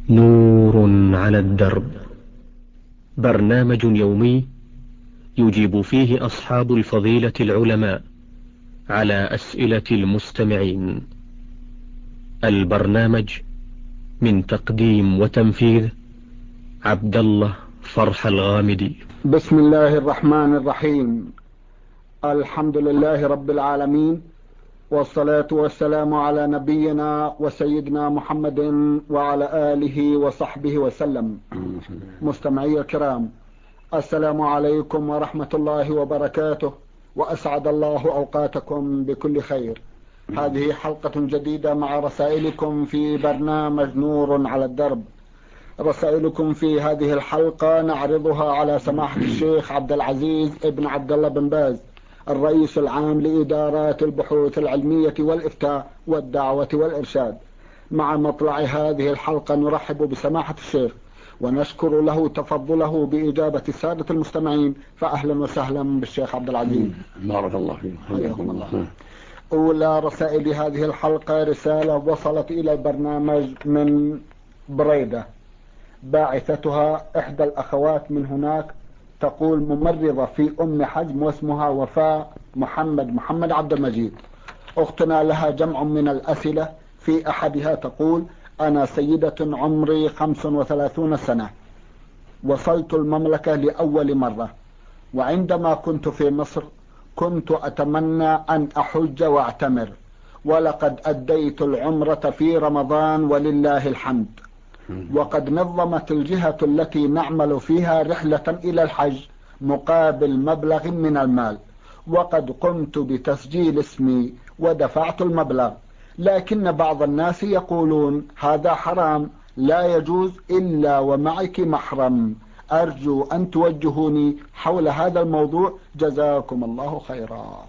نور على الدرب، برنامج يومي يجيب فيه أصحاب الفضيلة العلماء على أسئلة المستمعين. البرنامج من تقديم وتنفيذ عبد الله فرح الغامدي. بسم الله الرحمن الرحيم. الحمد لله رب العالمين، والصلاة والسلام على نبينا وسيدنا محمد وعلى آله وصحبه وسلم. مستمعي الكرام، السلام عليكم ورحمة الله وبركاته، وأسعد الله أوقاتكم بكل خير. هذه حلقة جديدة مع رسائلكم في برنامج نور على الدرب. رسائلكم في هذه الحلقة نعرضها على سماحة الشيخ عبد العزيز ابن عبد الله بن باز، الرئيس العام لإدارات البحوث العلمية والإفتاء والدعوة والإرشاد. مع مطلع هذه الحلقة نرحب بسماحة الشيخ ونشكر له تفضله بإجابة السادة المستمعين، فأهلا وسهلا بالشيخ عبد العزيز. بارك الله فيك، حياكم الله. أولى رسائل هذه الحلقة رسالة وصلت إلى البرنامج من بريدة، باعثتها إحدى الأخوات من هناك، تقول: ممرضة في أم حجم واسمها وفاء محمد عبد المجيد. أختنا لها جمع من الأسئلة، في أحدها تقول: أنا سيدة عمري 35 سنة، وصلت المملكة لأول مرة، وعندما كنت في مصر كنت أتمنى أن أحج وأعتمر، ولقد أديت العمرة في رمضان ولله الحمد، وقد نظمت الجهة التي نعمل فيها رحلة إلى الحج مقابل مبلغ من المال، وقد قمت بتسجيل اسمي ودفعت المبلغ، لكن بعض الناس يقولون هذا حرام لا يجوز إلا ومعك محرم. أرجو أن توجهوني حول هذا الموضوع، جزاكم الله خيرا.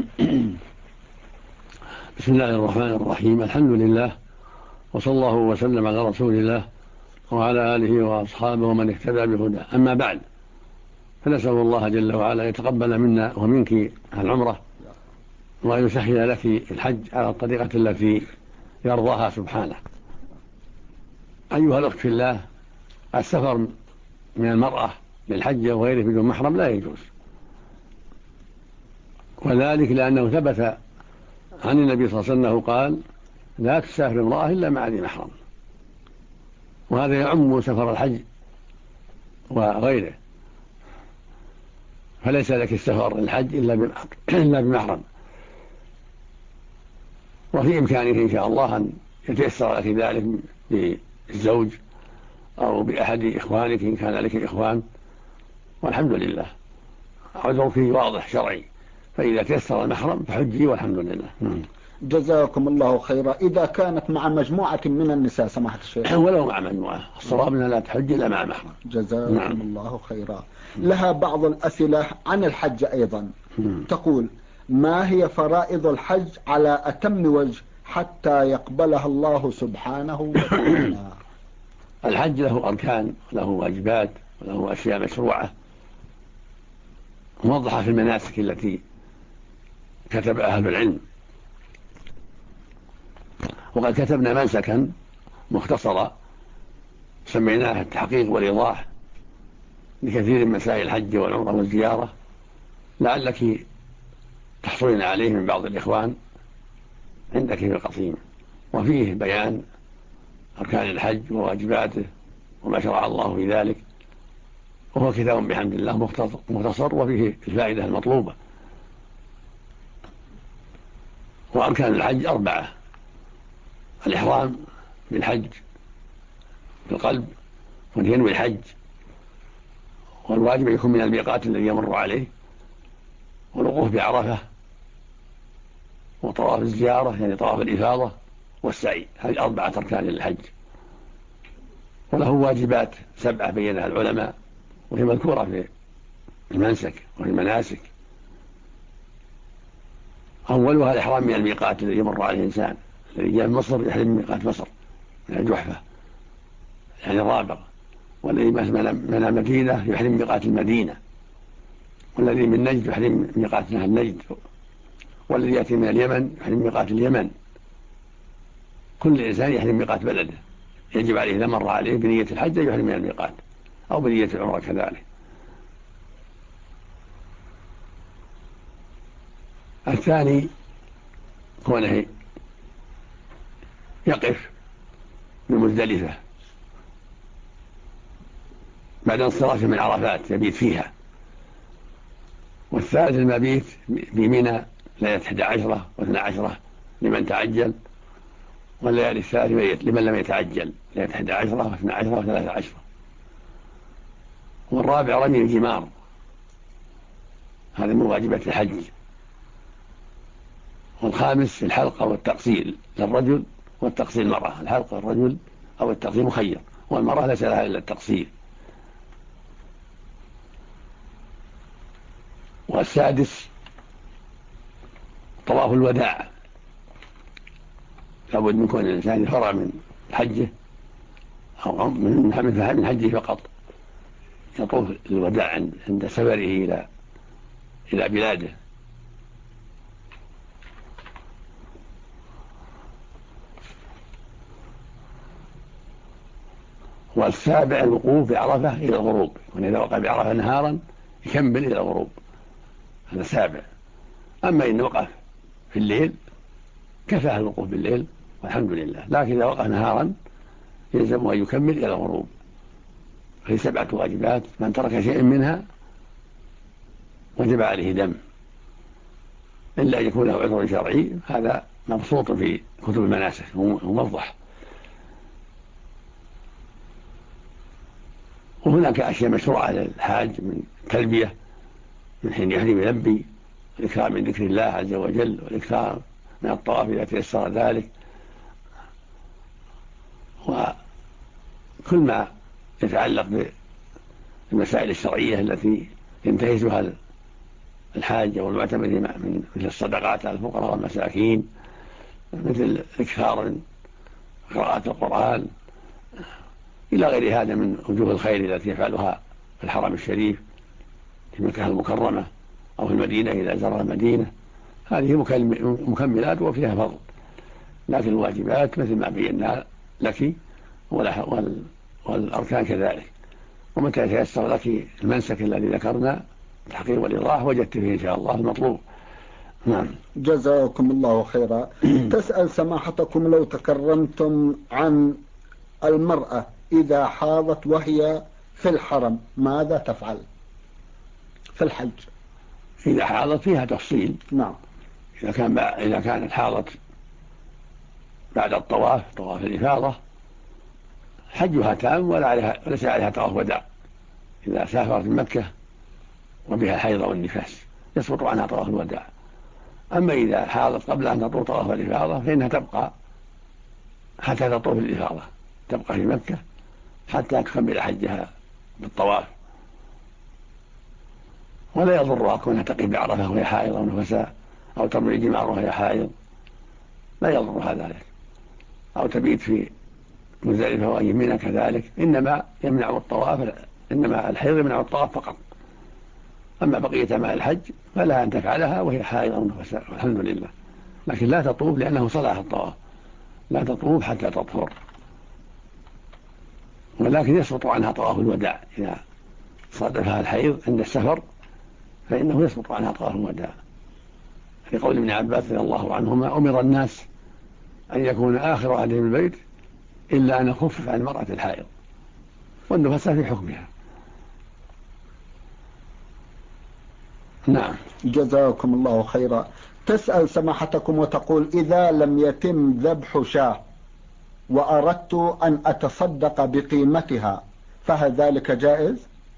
بسم الله الرحمن الرحيم. الحمد لله، وصلى الله وسلم على رسول الله وعلى آله وأصحابه ومن اهتدى بهداه. أما بعد، فنسأل الله جل وعلا يتقبل منا ومنك العمرة، وأن يسهل لك الحج على الطريقة التي يرضاها سبحانه. أيها الأخت في الله، السفر من المرأة للحج وغيره بدون محرم لا يجوز، وذلك لأنه ثبت عن النبي صلى الله عليه وسلم قال: لا تسافر امرأة إلا مع ذي محرم. وهذا يعم سفر الحج وغيره، فليس لك السفر للحج إلا بمحرم. وفي إمكانك إن شاء الله أن يتيسر لك ذلك بالزوج أو بأحد إخوانك إن كان لك إخوان، والحمد لله عذرك واضح شرعي، فإذا تيسر المحرم فحجي والحمد لله. جزاكم الله خيرا. إذا كانت مع مجموعة من النساء سماحة الشيخ؟ ولو مع مجموعة، الصواب أنها لا تحج إلا مع محرم. جزاكم الله خيرا. لها بعض الأسئلة عن الحج أيضا. تقول: ما هي فرائض الحج على أتم وجه حتى يقبلها الله سبحانه وتعالى؟ الحج له أركان، له واجبات، وله أشياء مشروعة موضحة في المناسك التي كتب أهل العلم. وقد كتبنا منسكا مختصرا سميناه التحقيق والإيضاح لكثير من مسائل الحج والعمرة والزيارة، لعلك تحصلين عليه من بعض الإخوان عندك في القصيم، وفيه بيان أركان الحج وواجباته وما شرع الله في ذلك، وهو كتاب بحمد الله مختصر وفيه الفائدة المطلوبة. وأركان الحج 4: الإحرام بالحج بالقلب وينوي الحج، والواجب يكون من الميقات الذي يمر عليه، والوقوف بعرفة، وطواف الزيارة يعني طواف الإفاضة، والسعي. هذه 4 أركان للحج. وله واجبات 7 بينها العلماء، وهي مذكورة في المنسك وفي المناسك. أولها الإحرام من الميقات الذي يمر عليه الإنسان. الذي جاء من مصر يحرم من ميقات مصر من الجحفة يعني الرابغ، والذي من المدينة يحرم ميقات المدينة، والذي من نجد يحرم ميقات نهر نجد، والذي يأتي من اليمن يحرم ميقات اليمن. كل إنسان يحرم ميقات بلده. يجب عليه إذا مر عليه بنية الحج أن يحرم من الميقات، أو بنية العمرة كذلك. الثاني كونه يقف بمزدلفة بعد انصرافه من عرفات يبيت فيها. والثالث المبيت بمنى ليلة 11 و12 لمن تعجل، والليالي الثالث لمن لم يتعجل ليلة 11 و12 و13. والرابع رمي الجمار، هذا من واجبات الحج. والخامس الحلقة والتقصير للرجل والتقصير المرأة، الحلقة الرجل أو التقصير مخير، والمرأة ليس لها إلا التقصير. والسادس طواف الوداع، لابد من كون الإنسان فرغ من حجه أو من حجه فقط، يطوف الوداع عند سفره إلى بلاده. والسابع الوقوف بعرفة إلى الغروب، وإذا وقع بعرفة نهارا يكمل إلى الغروب، هذا سابع. أما إن وقف في الليل كفاه الوقوف بالليل والحمد لله، لكن إذا وقف نهارا يلزم أن يكمل إلى الغروب. في 7 واجبات، من ترك شيء منها وجب عليه دم، إلا أن يكون له عذر شرعي، هذا مبسوط في كتب المناسك وموضح. وهناك أشياء مشروعة للحاج من تلبية من حين يحرم يلبي، والإكثار من ذكر الله عز وجل، والإكثار من الطواف إذا تيسر ذلك، وكل ما يتعلق بالمسائل الشرعية التي ينتهزها الحاج والمعتمر من مثل الصدقات على الفقراء والمساكين، مثل الإكثار من قراءة القرآن إلى غير هذا من وجوه الخير التي يفعلها في الحرم الشريف في مكة المكرمة أو في المدينة إذا زار المدينة. هذه مكملات وفيها فضل، لكن الواجبات مثل ما بينا لك والأركان كذلك. ومتى يتيسر لك المنسك الذي ذكرنا التحقيق والإيضاح وجدت فيه إن شاء الله المطلوب. نعم. جزاكم الله خيرا. تسأل سماحتكم لو تكرمتم عن المرأة إذا حاضت وهي في الحرم ماذا تفعل في الحج؟ إذا حاضت فيها تفصيل. نعم. إذا كانت حاضت بعد الطواف، طواف الإفاضة، حجها تام وليس عليها طواف وداع. إذا سافرت من مكة وبها الحيض والنفاس يسقط عنها طواف الوداع. أما إذا حاضت قبل أن تطوف طواف الإفاضة فإنها تبقى حتى تطوف الإفاضة، تبقى في مكة حتى تكمل حجها بالطواف. ولا يضرها كونها تقف بعرفة وهي حائض أو نفساء، أو ترمي الجمار وهي حائض، لا يضرها ذلك، أو تبيت في مزدلفة وأي منى كذلك. إنما يمنع الطواف، إنما الحيض يمنع الطواف فقط. أما بقية أعمال الحج فلها أن تفعلها وهي حائض أو نفساء والحمد لله، لكن لا تطوف لأنه صلاح الطواف، لا تطوف حتى تطهر. ولكن يسقط عنها طواف الوداع إذا صادفها الحيض عند السفر، فإنه يسقط عنها طواف الوداع، في قول ابن عباس رضي الله عنهما: أمر الناس أن يكون آخر عهدهم البيت إلا أن خفف عن المرأة الحائض، والنفساء في حكمها. نعم. جزاكم الله خيرا. تسأل سماحتكم وتقول: إذا لم يتم ذبح شاة وأردت أن أتصدق بقيمتها فهل ذلك جائز؟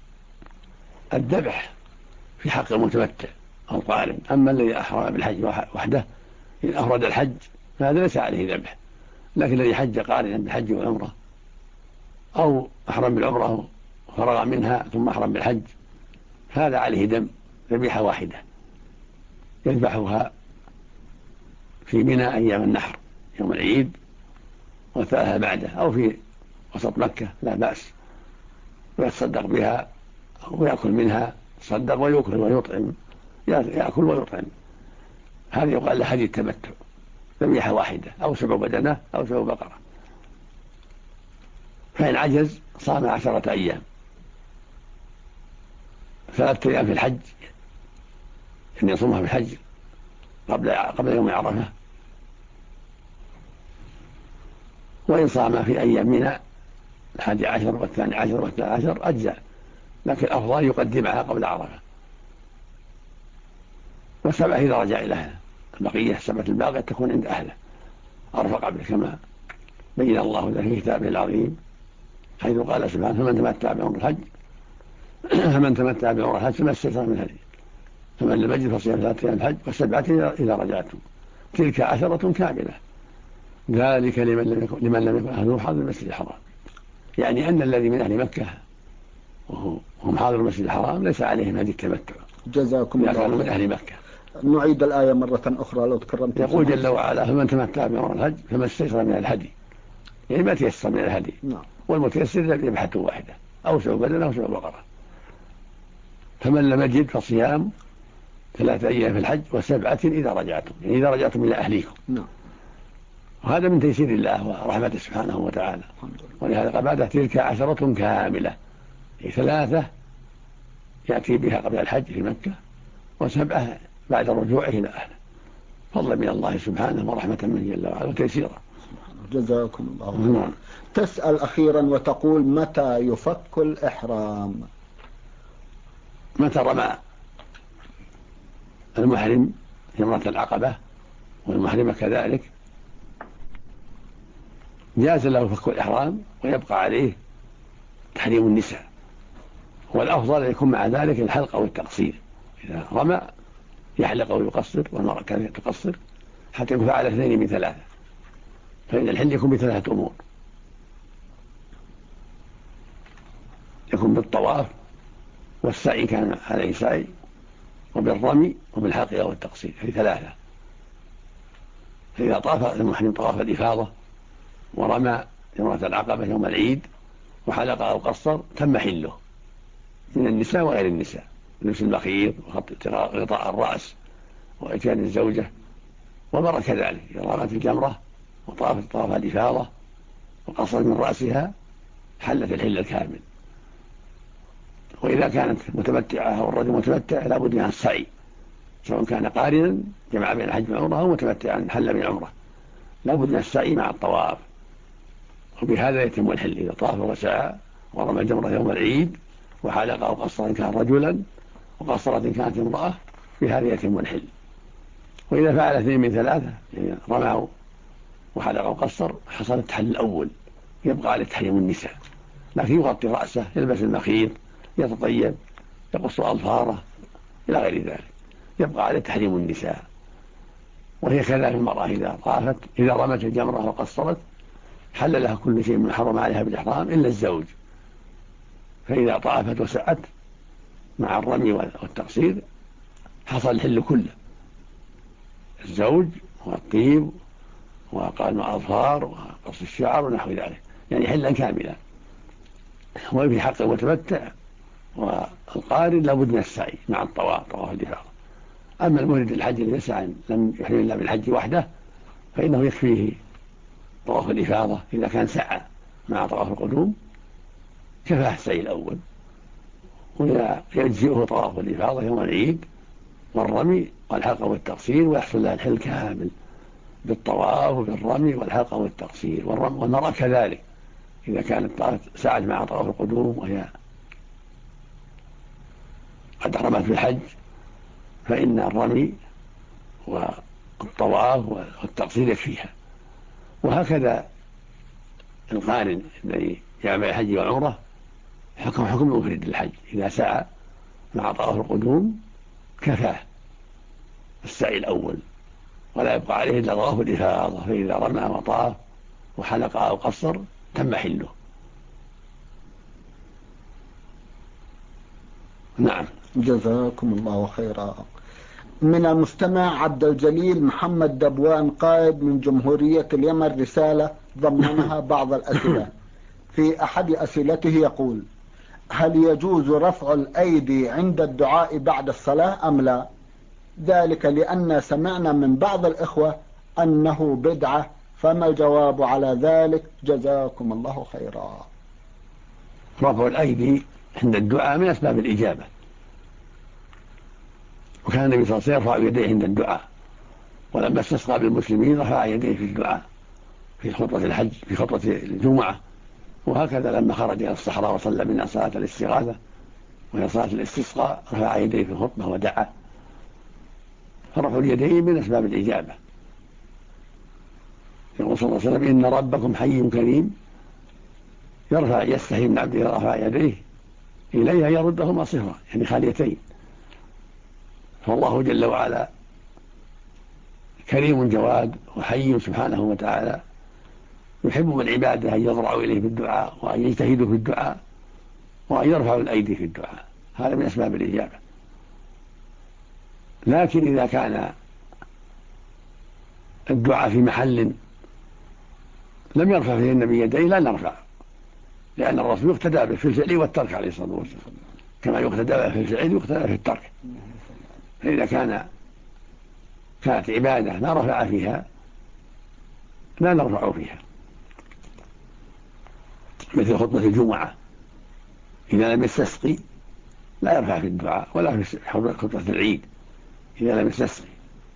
الذبح في حق المتمتع أو القارن، أما الذي أحرم بالحج وحده إن أفرد الحج فهذا ليس عليه ذبح. لكن الذي حج قارنا بالحج والعمرة، أو أحرم بالعمرة وفرغ منها ثم أحرم بالحج، هذا عليه دم، ذبيحة واحدة يذبحها في منى أيام النحر يوم العيد، والثلاثة بعده، أو في وسط مكة لا بأس، ويتصدق بها ويأكل منها، يتصدق ويأكل ويطعم، يأكل ويطعم. هذا يقال له هدي التمتع، ذبيحة واحدة، أو 7 بدنة أو 7 بقرة. فإن عجز صام 10 أيام، 3 أيام في الحج أن يصومها في الحج قبل يوم عرفة، وإن صام في أيام منى 11 و12 و13 أجزاء، لكن الأفضل يقدمها قبل عرفة. و7 إذا رجع إلى أهله، البقية 7 الباقية تكون عند أهله أرفق به، كما بين الله ذلك في كتابه العظيم حيث قال سبحانه: فمن تمتع بعمر الحج فما استيسر من الهدي، فمن لم يجد فصيام 3 أيام الحج و7 إذا رجعتم، تلك 10 كاملة، ذلك لمن لم يكن أهله حاضر المسجد الحرام. يعني أن الذي من أهل مكة وهم حاضر المسجد الحرام ليس عليهم هدي التمتع. جزاكم الله كانوا من أهل مكة. نعيد الآية مرة أخرى لو تكرمت. يقول جل وعلا: فمن تمتع بعمر الحج فما استيسر من الهدي، يعني ما تيسر من الهدي. والمتيسر ذبيحة واحدة أو سوى بدن أو سوى بقرة. فمن لم يجد فصيام 3 أيام في الحج و7 إذا رجعتم، يعني إذا رجعتم إلى أهليكم. وهذا من تيسير الله ورحمته سبحانه وتعالى. ولهذا قال بعد تلك 10 كاملة، يعني 3 يأتي بها قبل الحج في مكة، و7 بعد رجوعه إلى أهله، فضلا من الله سبحانه ورحمة منه جل وعلا وتيسيرا. جزاكم الله خيرا. تسأل أخيرا وتقول: متى يفك الإحرام؟ متى رمى المحرم جمرة العقبة والمحرمة كذلك جاز له فك الإحرام، ويبقى عليه تحريم النساء، والأفضل أن يكون مع ذلك الحلق أو التقصير. إذا رمى يحلق أو يقصر، والمرأة كانت تقصر حتى يكون فعل 2 من 3. فإن الحل يكون ب3 أمور: يكون بالطواف والسعي كان عليه سعي، وبالرمي وبالحلق أو التقصير، هذه 3. فإذا طاف المحرم طواف الإفاضة ورمى جمرة العقبة يوم العيد وحلق أو قصر تم حله من النساء وغير النساء، لبس المخيط وغطاء الرأس وإتيان الزوجة. والمرأة كذلك إذا رمت الجمرة وطافت طواف الإفاضة وقصر من رأسها حلت الحل الكامل. وإذا كانت متمتعة أو الرجل متمتع لابد من السعي، سواء كان قارنا جمع بين الحج والعمرة أو متمتعا حل بالعمرة، لابد من السعي مع الطواف، وبهذا يتم الحل. إذا طاف وسعى ورمى الجمرة يوم العيد وحلق أو قصر إن كان رجلا وقصرت إن كانت امرأة، بهذا يتم الحل. وإذا فعل 2 من 3 يعني رمى وحلق أو قصر حصل التحل الأول، يبقى على تحريم النساء، لكن يغطي رأسه، يلبس المخيط، يتطيب، يقص أظفاره إلى غير ذلك، يبقى على تحريم النساء. وهي كذلك المرأة إذا رمت الجمرة وقصرت حل لها كل شيء من حرم عليها بالإحرام إلا الزوج. فإذا طافت وسعت مع الرمي والتقصير حصل الحل كله: الزوج والطيب وقال الأظفار وقص الشعر ونحو ذلك، يعني حلا كاملا. وفي حق المتمتع والقارن لابد من السعي مع الطواف، طواف الإفاضة. أما المريد الحج الذي يسعى لم يحرم إلا بالحج وحده فإنه يكفيه طواف الإفاضة إذا كان سعى مع طواف القدوم، كفاه السعي الأول، ويجزئه طواف الإفاضة يوم العيد والرمي والحلق والتقصير، ويحصل لها الحل كامل بالطواف وبالرمي والحلق والتقصير. والمرأة كذلك إذا كانت سعت مع طواف القدوم وهي قد أحرمت بالحج فإن الرمي والطواف والتقصير يكفيها. وهكذا القارن الذي جمع الحج والعمرة حكم المفرد للحج، إذا سعى مع طواف القدوم كفاه السعي الأول، ولا يبقى عليه إلا طواف الإفاضة. فإذا رمى وطاف وحلق أو قصر تم حله. نعم. جزاكم الله خيرا. من المستمع عبد الجليل محمد دبوان قائد من جمهورية اليمن رسالة ضمنها بعض الأسئلة. في أحد أسئلته يقول: هل يجوز رفع الأيدي عند الدعاء بعد الصلاة أم لا؟ ذلك لأن سمعنا من بعض الإخوة أنه بدعة، فما الجواب على ذلك؟ جزاكم الله خيرا. رفع الأيدي عند الدعاء من أسباب الإجابة، وكان النبي صلى الله عليه وسلم يرفع يديه عند الدعاء، ولما استسقى بالمسلمين رفع يديه في الدعاء في خطبة الحج في خطبة الجمعة، وهكذا لما خرج إلى الصحراء وصلى منها صلاة الاستغاثة وهي صلاة الاستسقاء رفع يديه في الخطبة ودعا. فرفع اليدين من أسباب الإجابة. يقول صلى الله عليه وسلم: إن ربكم حي كريم يستحي من عبده إذا رفع يديه إليها يردهما صفرا، يعني خاليتين. فالله جل وعلا كريم جواد وحي سبحانه وتعالى، يحب من عباده أن يضرعوا إليه بالدعاء وأن يجتهدوا في الدعاء وأن يرفعوا الأيدي في الدعاء، هذا من أسباب الإجابة. لكن إذا كان الدعاء في محل لم يرفع فيه النبي يديه لا نرفع، لأن الرسول يقتدى به في الفعل والترك عليه الصلاة والسلام، كما يقتدى به في الفعل يقتدى في الترك. فإذا كانت عبادة لا رفع فيها لا نرفع فيها، مثل خطبة الجمعة إذا لم يستسقي لا يرفع في الدعاء، ولا في خطبة العيد إذا لم يستسقي،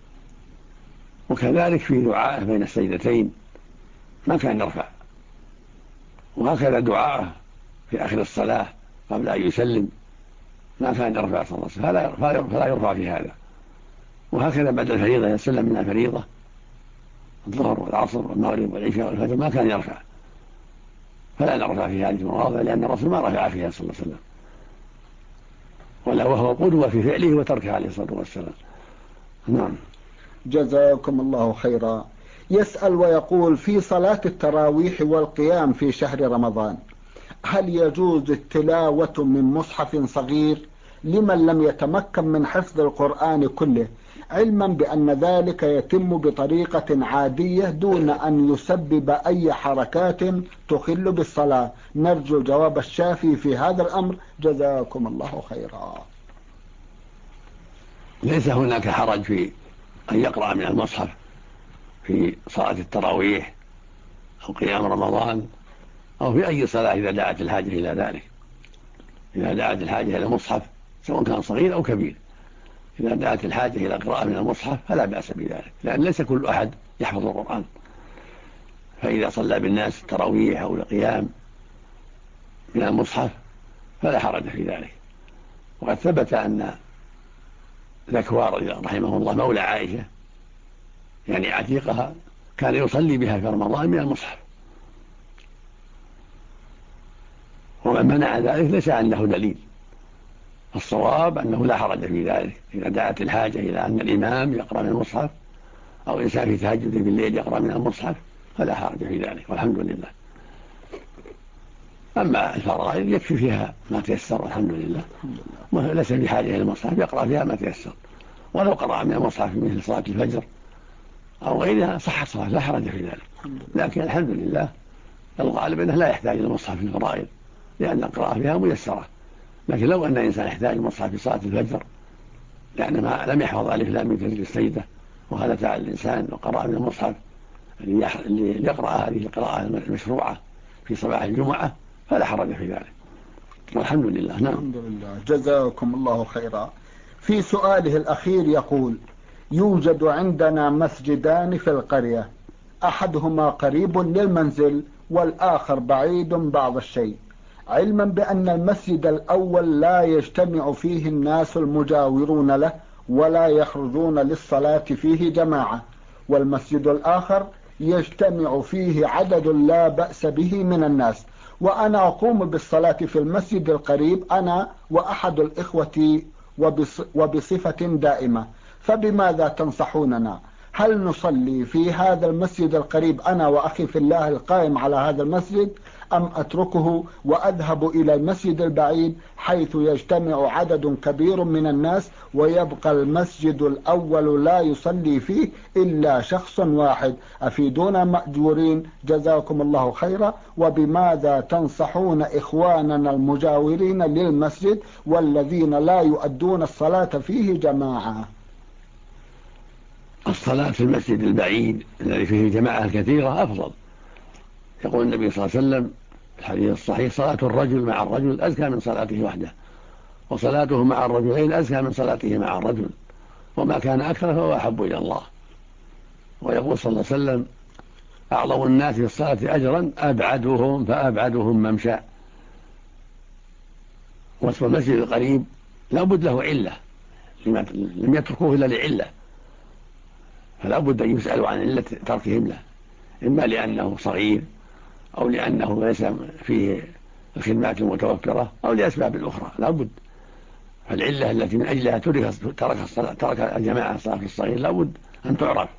وكذلك في دعاءه بين السجدتين ما كان يرفع، وهكذا دعاءه في آخر الصلاة قبل أن يسلم ما كان يرفع صلى الله عليه وسلم، فلا يرفع في هذا. وهكذا بعد الفريضة يسلم من الفريضة الظهر والعصر والمغرب والعشاء والفجر ما كان يرفع، فلا نرفع في هذه المواضع، لأن الرسول ما رفع فيها صلى الله عليه وسلم، ولا وهو قدوة في فعله وتركه عليه الصلاة والسلام. نعم. جزاكم الله خيرا. يسأل ويقول: في صلاة التراويح والقيام في شهر رمضان هل يجوز التلاوة من مصحف صغير لمن لم يتمكن من حفظ القرآن كله، علما بأن ذلك يتم بطريقة عادية دون أن يسبب أي حركات تخل بالصلاة؟ نرجو الجواب الشافي في هذا الأمر، جزاكم الله خيرا. ليس هناك حرج في أن يقرأ من المصحف في صلاة التراويح أو قيام رمضان أو في أي صلاة إذا دعت الحاجة إلى ذلك. إذا دعت الحاجة إلى المصحف سواء كان صغير أو كبير، إذا دعت الحاجة إلى قراءة من المصحف فلا بأس بذلك، لأن ليس كل أحد يحفظ القرآن، فإذا صلى بالناس التراويح أو القيام من المصحف فلا حرج في ذلك. وقد ثبت أن ذكوان رحمه الله مولى عائشة يعني عتيقها كان يصلي بها في رمضان من المصحف، ومن منع ذلك ليس عنده دليل. الصواب أنه لا حرج في ذلك إذا دعت الحاجة إلى أن الإمام يقرأ من المصحف أو إنسان في تهجد بالليل يقرأ من المصحف فلا حرج في ذلك، والحمد لله. أما الفرائض يكفي فيها ما تيسر الحمد لله، وليس بحاجة إلى المصحف يقرأ فيها ما تيسر، ولو قرأ من المصحف مثل صلاة الفجر أو غيرها صحت صلاة لا حرج في ذلك. لكن الحمد لله الغالب أنه لا يحتاج إلى المصحف في الفرائض لأن القراءة فيها ميسرة. لكن لو أن الإنسان يحتاج المصحف في صلاة الفجر لأن ما لم يحفظ ألف لام من تجري السجدة وهذا فعل الإنسان وقرأ من المصحف اللي يقرأ هذه القراءة المشروعة في صباح الجمعة فلا حرج في ذلك، والحمد لله. نعم. الحمد لله، جزاكم الله خيرا. في سؤاله الأخير يقول: يوجد عندنا مسجدان في القرية، أحدهما قريب للمنزل والآخر بعيد بعض الشيء، علما بأن المسجد الأول لا يجتمع فيه الناس المجاورون له ولا يخرجون للصلاة فيه جماعة، والمسجد الآخر يجتمع فيه عدد لا بأس به من الناس، وأنا أقوم بالصلاة في المسجد القريب أنا وأحد الإخوة وبصفة دائمة، فبماذا تنصحوننا؟ هل نصلي في هذا المسجد القريب أنا وأخي في الله القائم على هذا المسجد، أم أتركه وأذهب إلى المسجد البعيد حيث يجتمع عدد كبير من الناس ويبقى المسجد الأول لا يصلي فيه إلا شخص واحد؟ أفيدونا مأجورين جزاكم الله خيرا. وبماذا تنصحون إخواننا المجاورين للمسجد والذين لا يؤدون الصلاة فيه جماعة؟ الصلاة في المسجد البعيد الذي فيه جماعة كثيرة أفضل. يقول النبي صلى الله عليه وسلم: الحديث الصحيح: صلاة الرجل مع الرجل أزكى من صلاته وحده، وصلاته مع الرجلين أزكى من صلاته مع الرجل، وما كان أكثر فهو أحب إلى الله. ويقول صلى الله عليه وسلم: أعظم الناس في الصلاة أجرا أبعدهم فأبعدهم ممشى. واسم المسجد القريب لا بد له علة، لم يتركوه إلا لعلة، فلا بد أن يسألوا عن علة تركهم له، إما لأنه صغير أو لأنه ليس فيه الخدمات المتوفرة أو لأسباب أخرى لا بد. فالعلة التي من أجلها ترك الجماعة الصلاة في الصغير لا بد أن تعرف.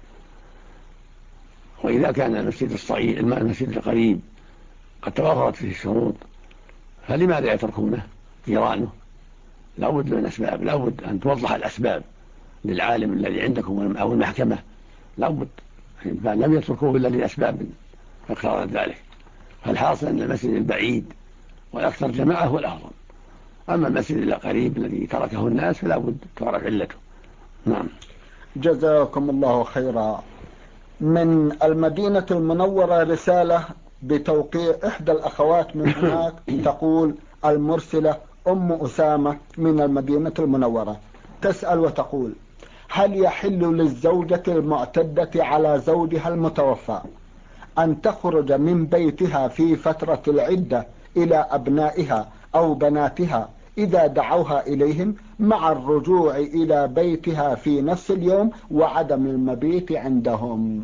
وإذا كان المسجد الصغير المسجد القريب قد توفرت فيه الشروط فلماذا يتركونه جيرانه؟ لا بد من أسباب، لا بد أن توضح الأسباب للعالم الذي عندكم أو المحكمة، لا بد، فلم يتركوه إلا لأسباب فاقتضت ذلك. فالحاصل أن المسجد البعيد والأكثر جماعة هو الأفضل، أما المسجد القريب الذي تركه الناس فلا بد تعرف علته. نعم. جزاكم الله خيرا. من المدينة المنورة رسالة بتوقيع إحدى الأخوات من هناك تقول: المرسلة أم أسامة من المدينة المنورة، تسأل وتقول: هل يحل للزوجة المعتدة على زوجها المتوفى أن تخرج من بيتها في فترة العدة إلى أبنائها أو بناتها إذا دعوها إليهم، مع الرجوع إلى بيتها في نفس اليوم وعدم المبيت عندهم؟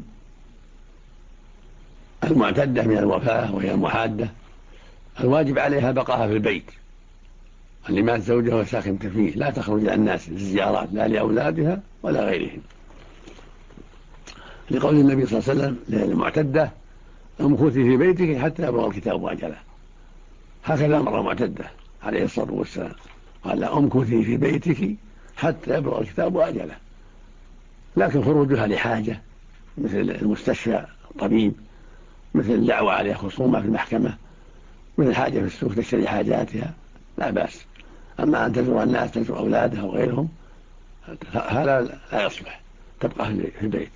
المعتدة من الوفاة وهي المحادة الواجب عليها بقاها في البيت اللي مات زوجها وساكنت فيه، لا تخرج إلى الناس للزيارات لا لأولادها ولا غيرهم، لقول النبي صلى الله عليه وسلم للمعتدة: امكثي في بيتك حتى يبلغ الكتاب أجله. هكذا أمر المعتدة عليه الصلاة والسلام، قال: امكثي في بيتك حتى يبلغ الكتاب أجله. لكن خروجها لحاجة مثل المستشفى الطبيب، مثل الدعوة عليها خصومة في المحكمة، مثل حاجة في السوق تشتري حاجاتها، لا بأس. أما أن تزور الناس تزور أولادها وغيرهم هذا لا يصلح، تبقى في البيت.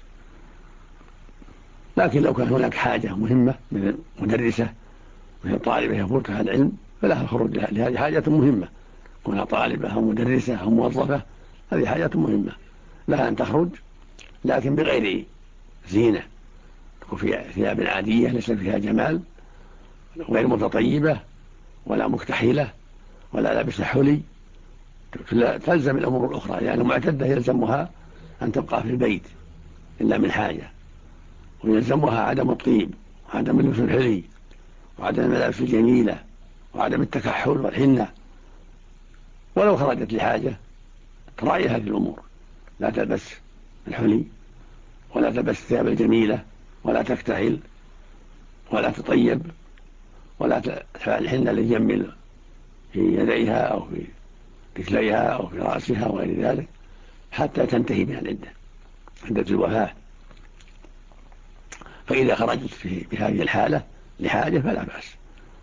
لكن لو كان هناك حاجة مهمة مثل مدرسة مثل طالبة يفوتها العلم فلها الخروج لهذه حاجة مهمة، كونها طالبة أو مدرسة أو موظفة هذه حاجة مهمة لها أن تخرج، لكن بغير زينة، تكون في ثياب عادية ليس فيها جمال، غير متطيبة ولا مكتحلة ولا لابسة حلي، تلزم الأمور الأخرى، يعني المعتدة يلزمها أن تبقى في البيت إلا من حاجة، ويلزمها عدم الطيب وعدم اللبس الحلي وعدم الملابس الجميلة وعدم التكحل والحنة. ولو خرجت لحاجة تراعي هذه الأمور، لا تلبس الحلي ولا تلبس الثياب الجميلة ولا تكتحل ولا تطيب ولا تفعل الحنة لتجمل في يديها أو في رجليها أو في رأسها وغير ذلك حتى تنتهي من العدة، عدة الوفاة. فإذا خرجت بهذه الحالة لحاجة فلا بأس،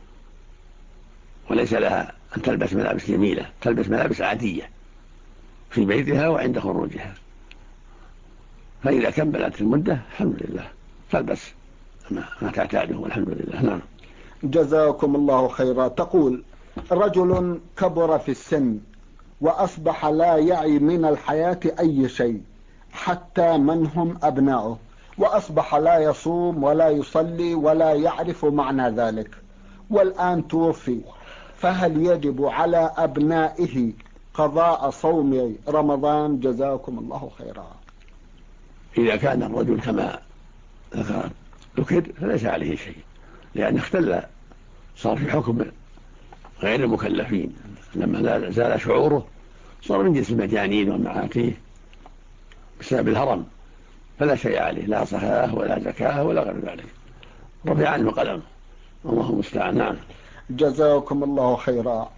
وليس لها أن تلبس ملابس جميلة، تلبس ملابس عادية في بيتها وعند خروجها. فإذا كملت المدة الحمد لله تلبس ما تعتاده والحمد لله. نعم. جزاكم الله خيرا. تقول: رجل كبر في السن وأصبح لا يعي من الحياة أي شيء حتى من هم أبناؤه، وأصبح لا يصوم ولا يصلي ولا يعرف معنى ذلك، والآن توفي، فهل يجب على أبنائه قضاء صوم رمضان؟ جزاكم الله خيرا. إذا كان الرجل كما ذكر فليس عليه شيء، لأن اختل، صار في حكم غير المكلفين، لما زال شعوره صار من جنس المجانين والمعاتيه بسبب الهرم، فلا شيء عليه، لا صلاة ولا زكاة ولا غير ذلك، رفع عنه قلم، الله المستعان. نعم. جزاكم الله خيرا.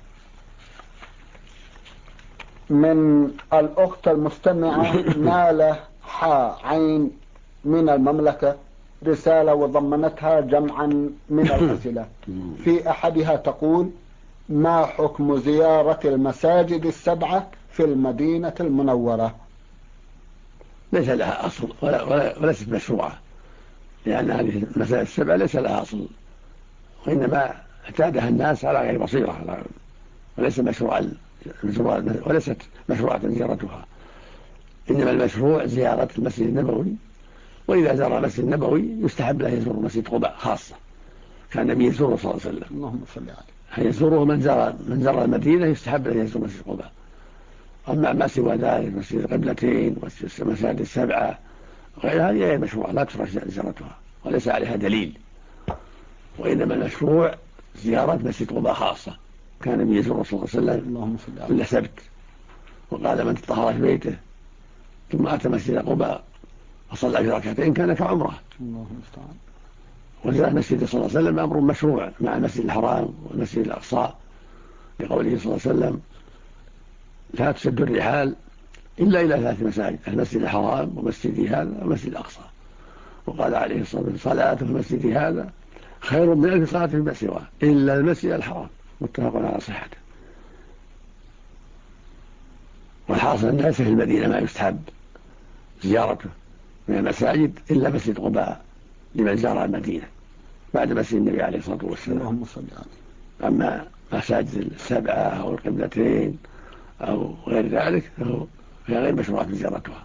من الأخت المستمعة نالة عين من المملكة رسالة وضمنتها جمعا من الأسئلة. في أحدها تقول: ما حكم زيارة المساجد السبعة في المدينة المنورة؟ ليس لها أصل وليست مشروعة، لأن هذه المساجد السبعة ليس لها أصل، وإنما اعتادها الناس على غير بصيرة، وليست مشروعة زيارتها، إنما المشروع زيارة المسجد النبوي. وإذا زار المسجد النبوي يستحب له يزور مسجد قباء خاصة، كان النبي يزوره صلى الله عليه وسلم. اللهم صل عليه. يزوره من زار المدينة يستحب له يزور مسجد قباء. أما ما سوى ذلك مسجد القبلتين والمساجد السبعة غير هذه غير مشروع، لا تشرع زيارتها وليس عليها دليل، وإنما المشروع زيارة مسجد قباء خاصة، كان النبي يزوره صلى الله عليه وسلم كل سبت، وقال من تطهر في بيته ثم أتى مسجد قباء فصلى في ركعتين كان كعمره. وزيارة المسجد صلى الله عليه وسلم أمر مشروع مع المسجد الحرام والمسجد الأقصى، لقوله صلى الله عليه وسلم لا تسد الرحال إلا إلى 3 مساجد: المسجد الحرام ومسجدي هذا ومسجد الأقصى. وقال عليه الصلاة والسلام صلاة في المسجد هذا خير من 1000 صلاة فيما سواه إلا المسجد الحرام، متفق على صحته. والحاصل أن ليس في المدينة ما يستحب زيارته من المساجد إلا مسجد قباء لمن زار المدينة بعد مسجد النبي عليه الصلاة والسلام. أما مساجد السبعة أو القبلتين أو غير ذلك فهي غير مشروعة زيارتها.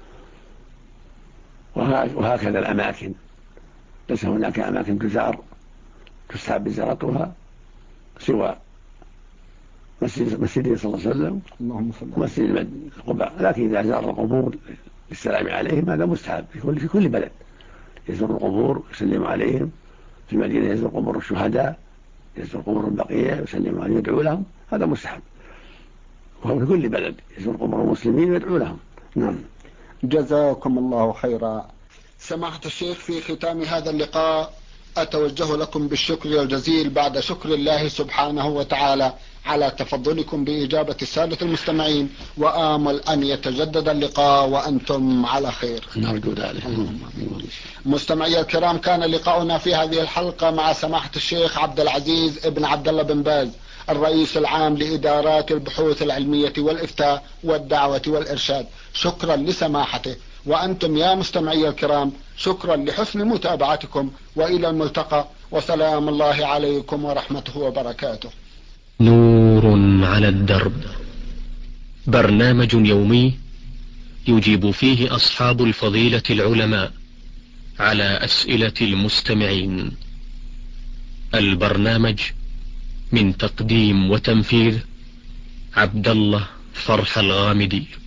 وهكذا الأماكن، ليس هناك أماكن تزار تستحب زيارتها سوى مسجده صلى الله عليه وسلم ومسجد قباء. لكن إذا زار القبور للسلام عليهم هذا مستحب في كل بلد، يزور القبور يسلم عليهم. في المدينة يزور قبور الشهداء، يزور قبور البقية يسلم عليهم يدعو لهم، هذا مستحب. وهو في كل بلد يزور قبور المسلمين ويدعو لهم. نعم. جزاكم الله خيرا. سماحة الشيخ، في ختام هذا اللقاء أتوجه لكم بالشكر الجزيل بعد شكر الله سبحانه وتعالى على تفضلكم بإجابة السادة المستمعين، وآمل أن يتجدد اللقاء وأنتم على خير. نرجو ذلك. مستمعي الكرام، كان لقاؤنا في هذه الحلقة مع سماحة الشيخ عبد العزيز ابن عبد الله بن باز، الرئيس العام لإدارات البحوث العلمية والإفتاء والدعوة والإرشاد. شكرا لسماحته، وأنتم يا مستمعي الكرام شكرا لحسن متابعتكم، وإلى الملتقى، وسلام الله عليكم ورحمته وبركاته. نور على الدرب، برنامج يومي يجيب فيه أصحاب الفضيلة العلماء على أسئلة المستمعين. البرنامج من تقديم وتنفيذ عبد الله فرح الغامدي.